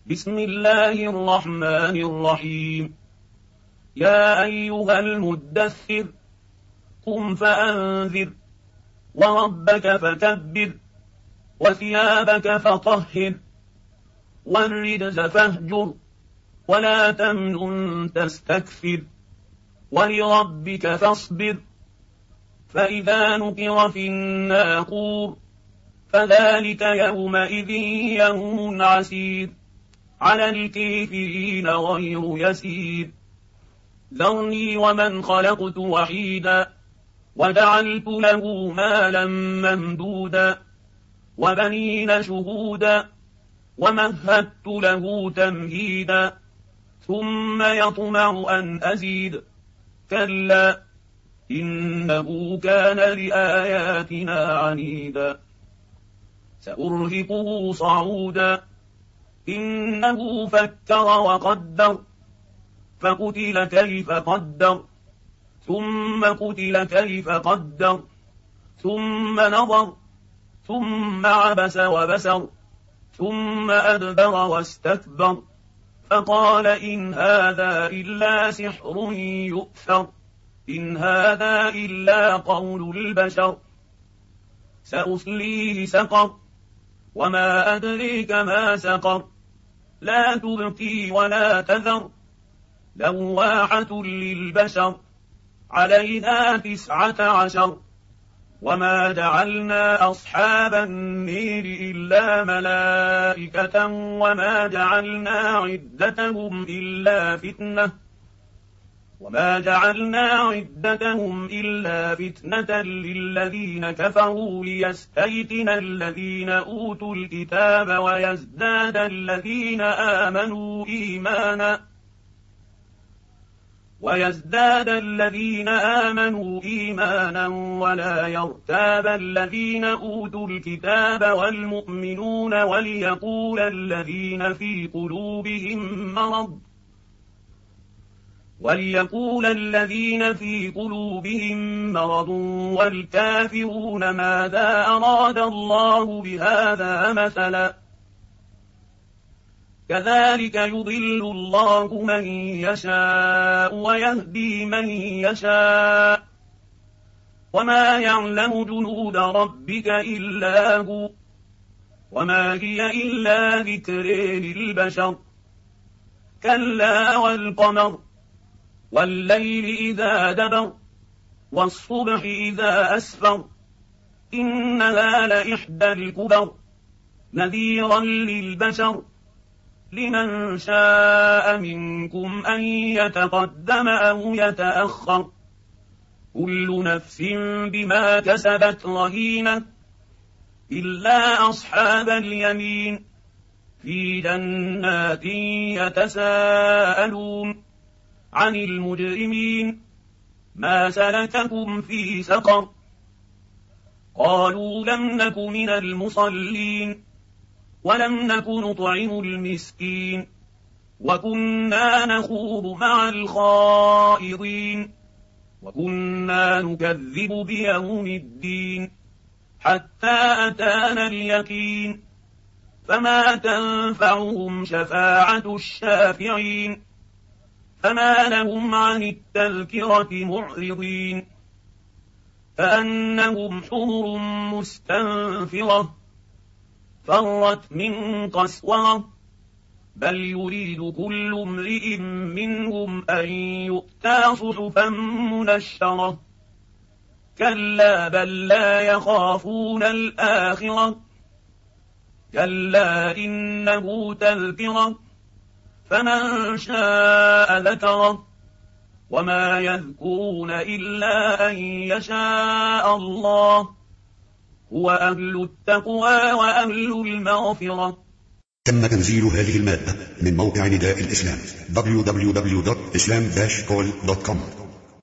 بسم الله الرحمن الرحيم. يا أيها المدثر قم فأنذر وربك فكبر وثيابك فطهر والرجز فاهجر ولا تمنن تستكثر ولربك فاصبر. فإذا نقر في الناقور فذلك يومئذ يوم عسير على الكافرين غير يسير. ذرني ومن خلقت وحيدا وجعلت له مالا ممدودا وبنين شهودا ومهدت له تمهيدا ثم يطمع أن أزيد كلا إنه كان لآياتنا عنيدا. سأرهقه صعودا إنه فكر وقدر فقتل كيف قدر ثم قتل كيف قدر ثم نظر ثم عبس وبسر ثم أدبر واستكبر فقال إن هذا إلا سحر يؤثر إن هذا إلا قول البشر. سأصليه سقر وما أدريك ما سقر لا تبقي ولا تذر لواحة للبشر عليها 19. وما جعلنا أصحاب النير إلا ملائكة وما جعلنا عدتهم إلا فتنة للذين كفروا ليستيقن الذين أوتوا الكتاب ويزداد الذين آمنوا إيمانا ولا يرتاب الذين أوتوا الكتاب والمؤمنون وليقول الذين في قلوبهم مرض والكافرون ماذا أراد الله بهذا مثلا. كذلك يضل الله من يشاء ويهدي من يشاء وما يعلم جنود ربك إلا هو وما هي إلا ذكر للبشر. كلا والقمر والليل إذا دبر والصبح إذا أسفر إنها لإحدى الكبر نذيرا للبشر لمن شاء منكم أن يتقدم أو يتأخر كل نفس بما كسبت رهينة إلا أصحاب اليمين في جنات يتساءلون عن المجرمين ما سلككم في سقر قالوا لم نك من المصلين ولم نك نطعم المسكين وكنا نخوض مع الخائضين وكنا نكذب بيوم الدين حتى أتانا اليقين فما تنفعهم شفاعة الشافعين فما لهم عن التذكرة معرضين كأنهم حمر مستنفرة فرت من قسورة بل يريد كل امرئ منهم أن يؤتى صحفا منشرة كلا بل لا يخافون الآخرة كلا إنه تذكرة فمن شاء ذكره وما يذكرون إلا أن يشاء الله هو أهل التقوى وأهل المغفرة. تم تنزيل هذه المادة من موقع نداء الإسلام www.islam-call.com